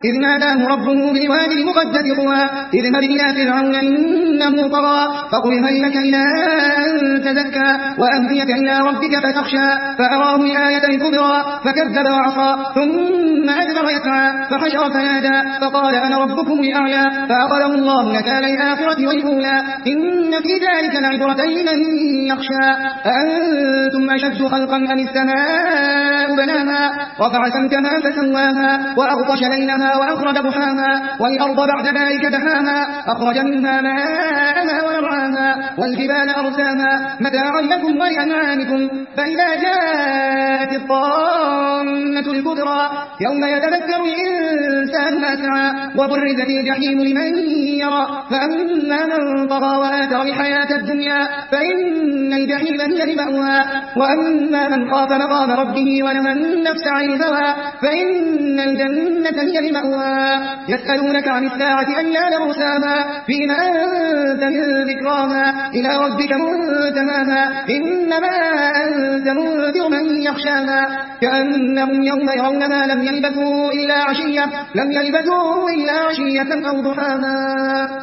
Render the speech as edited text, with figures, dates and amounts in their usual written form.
إذ ناداه ربه بالوادي المقدس طوى اذهب إلى فرعون إنه طغى فقل هل لك إلى أن تزكى وأهديك إلى ربك فتخشى فأراه الآية الكبرى فكذب وعصى ثم أدبر يسعى فحشر فنادى فقال أنا ربكم الأعلى فأخذه الله نكال الآخرة والأولى إن في ذلك لعبرة لمن يخشى أأنتم أشد خلقا أم السماء بناها رفع سمكها فسواها وأغطش ليلها وأخرج ضحاها والأرض بعد ذلك دحاها أخرج منها ماءها ومرعاها والجبال أرساها متاعا لكم ولأنعامكم فإذا جاءت الطامة الكبرى يوم يتذكر الإنسان ما سعى وبرزت الجحيم لمن يرى فأما من طغى وآثر الحياة الدنيا فإن الجحيم هي المأوى وأما من خاف مقام ربه ونهى النفس عن الهوى فإن الجنة هي المأوى. يسألونك عن الساعة أيان مرساها فيما أنت من ذكراها إلى ربك منتهاها إنما أنت منذر من يخشاها كأنهم يوم يرونها لم يلبثوا إلا عشية أو ضحاها.